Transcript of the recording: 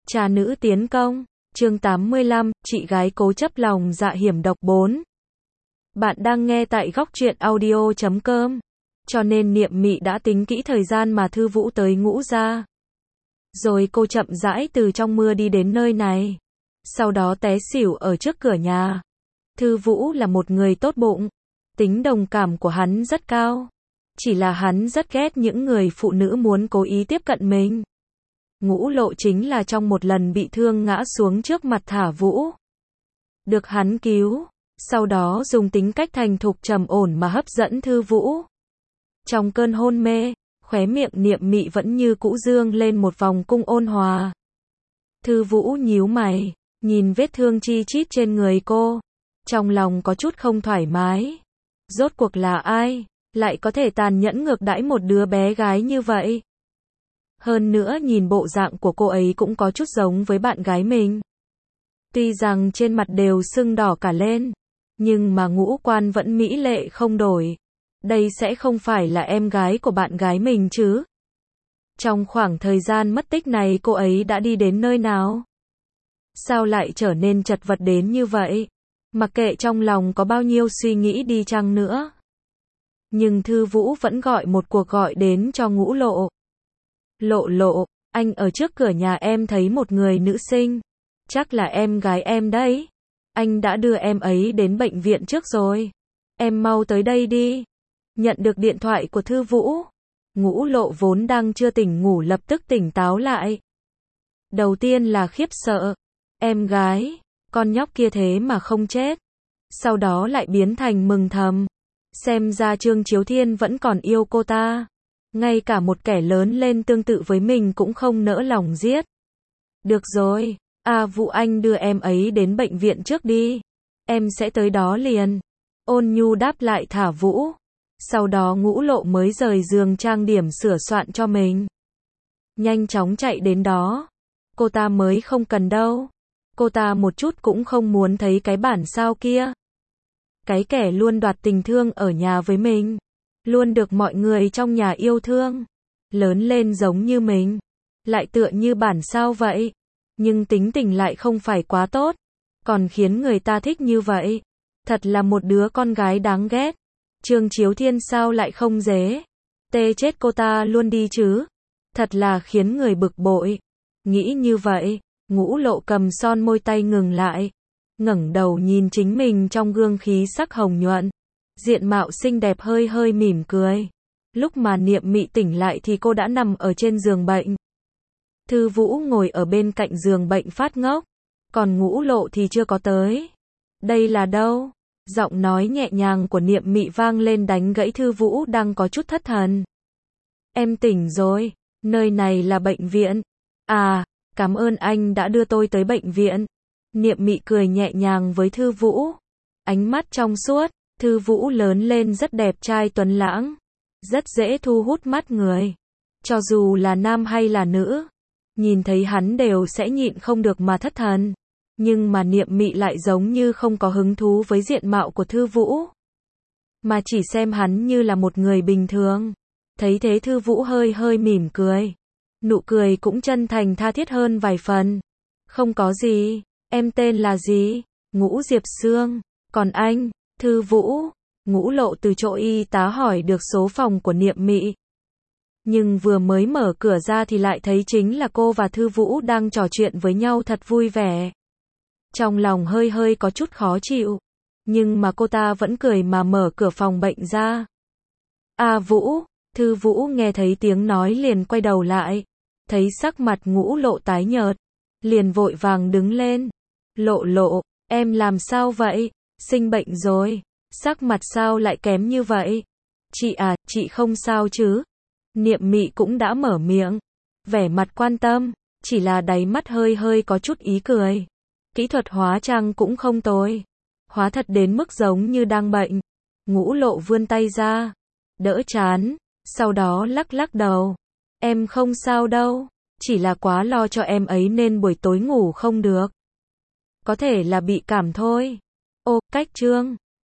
Trà nữ tiến công, chương 85, chị gái cố chấp lòng dạ hiểm độc 4. Bạn đang nghe tại góc truyện audio.com. Cho nên Niệm Mị đã tính kỹ thời gian mà Thư Vũ tới Ngũ gia. Rồi cô chậm rãi từ trong mưa đi đến nơi này. Sau đó té xỉu ở trước cửa nhà. Thư Vũ là một người tốt bụng. Tính đồng cảm của hắn rất cao. Chỉ là hắn rất ghét những người phụ nữ muốn cố ý tiếp cận mình. Ngũ Lộ chính là trong một lần bị thương ngã xuống trước mặt Thả Vũ. Được hắn cứu, sau đó dùng tính cách thành thục trầm ổn mà hấp dẫn Thư Vũ. Trong cơn hôn mê, khóe miệng Niệm Mị vẫn như cũ dương lên một vòng cung ôn hòa. Thư Vũ nhíu mày, nhìn vết thương chi chít trên người cô. Trong lòng có chút không thoải mái. Rốt cuộc là ai, lại có thể tàn nhẫn ngược đãi một đứa bé gái như vậy? Hơn nữa nhìn bộ dạng của cô ấy cũng có chút giống với bạn gái mình. Tuy rằng trên mặt đều sưng đỏ cả lên, nhưng mà ngũ quan vẫn mỹ lệ không đổi. Đây sẽ không phải là em gái của bạn gái mình chứ? Trong khoảng thời gian mất tích này cô ấy đã đi đến nơi nào? Sao lại trở nên chật vật đến như vậy? Mặc kệ trong lòng có bao nhiêu suy nghĩ đi chăng nữa. Nhưng Thư Vũ vẫn gọi một cuộc gọi đến cho Ngũ Lộ. Lộ Lộ, anh ở trước cửa nhà em thấy một người nữ sinh. Chắc là em gái em đấy. Anh đã đưa em ấy đến bệnh viện trước rồi. Em mau tới đây đi. Nhận được điện thoại của Thư Vũ. Ngũ Lộ vốn đang chưa tỉnh ngủ lập tức tỉnh táo lại. Đầu tiên là khiếp sợ. Em gái, con nhóc kia thế mà không chết. Sau đó lại biến thành mừng thầm. Xem ra Trương Chiếu Thiên vẫn còn yêu cô ta. Ngay cả một kẻ lớn lên tương tự với mình cũng không nỡ lòng giết. Được rồi, Vũ anh đưa em ấy đến bệnh viện trước đi. Em sẽ tới đó liền. Ôn nhu đáp lại Thả Vũ. Sau đó Ngũ Lộ mới rời giường trang điểm sửa soạn cho mình. Nhanh chóng chạy đến đó. Cô ta mới không cần đâu. Cô ta một chút cũng không muốn thấy cái bản sao kia. Cái kẻ luôn đoạt tình thương ở nhà với mình. Luôn được mọi người trong nhà yêu thương. Lớn lên giống như mình. Lại tựa như bản sao vậy. Nhưng tính tình lại không phải quá tốt. Còn khiến người ta thích như vậy. Thật là một đứa con gái đáng ghét. Trương Chiếu Thiên sao lại không dễ. Tê chết cô ta luôn đi chứ. Thật là khiến người bực bội. Nghĩ như vậy, Ngũ Lộ cầm son môi tay ngừng lại. Ngẩng đầu nhìn chính mình trong gương khí sắc hồng nhuận. Diện mạo xinh đẹp hơi hơi mỉm cười. Lúc mà Niệm Mị tỉnh lại thì cô đã nằm ở trên giường bệnh. Thư Vũ ngồi ở bên cạnh giường bệnh phát ngốc. Còn Ngũ Lộ thì chưa có tới. Đây là đâu? Giọng nói nhẹ nhàng của Niệm Mị vang lên đánh gãy Thư Vũ đang có chút thất thần. Em tỉnh rồi. Nơi này là bệnh viện. Cảm ơn anh đã đưa tôi tới bệnh viện. Niệm Mị cười nhẹ nhàng với Thư Vũ. Ánh mắt trong suốt. Thư Vũ lớn lên rất đẹp trai tuấn lãng. Rất dễ thu hút mắt người. Cho dù là nam hay là nữ. Nhìn thấy hắn đều sẽ nhịn không được mà thất thần. Nhưng mà Niệm Mị lại giống như không có hứng thú với diện mạo của Thư Vũ. Mà chỉ xem hắn như là một người bình thường. Thấy thế Thư Vũ hơi hơi mỉm cười. Nụ cười cũng chân thành tha thiết hơn vài phần. Không có gì. Em tên là gì? Ngũ Diệp Sương. Còn anh? Thư Vũ. Ngũ Lộ từ chỗ y tá hỏi được số phòng của Niệm Mị. Nhưng vừa mới mở cửa ra thì lại thấy chính là cô và Thư Vũ đang trò chuyện với nhau thật vui vẻ. Trong lòng hơi hơi có chút khó chịu. Nhưng mà cô ta vẫn cười mà mở cửa phòng bệnh ra. Vũ. Thư Vũ nghe thấy tiếng nói liền quay đầu lại. Thấy sắc mặt Ngũ Lộ tái nhợt. Liền vội vàng đứng lên. Lộ Lộ, em làm sao vậy? Sinh bệnh rồi. Sắc mặt sao lại kém như vậy? Chị không sao chứ? Niệm Mị cũng đã mở miệng. Vẻ mặt quan tâm. Chỉ là đáy mắt hơi hơi có chút ý cười. Kỹ thuật hóa trang cũng không tồi. Hóa thật đến mức giống như đang bệnh. Ngũ Lộ vươn tay ra. Đỡ chán. Sau đó lắc lắc đầu. Em không sao đâu. Chỉ là quá lo cho em ấy nên buổi tối ngủ không được. Có thể là bị cảm thôi. Cách Trương.